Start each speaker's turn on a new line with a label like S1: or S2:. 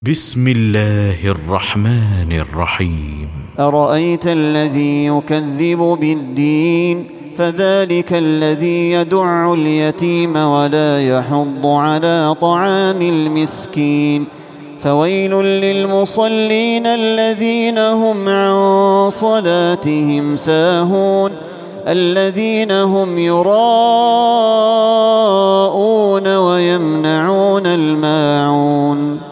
S1: بسم الله الرحمن الرحيم.
S2: أرأيت الذي يكذب بالدين فذلك الذي يدع اليتيم ولا يحض على طعام المسكين فويل للمصلين الذين هم عن صلاتهم ساهون الذين هم يراءون ويمنعون الماعون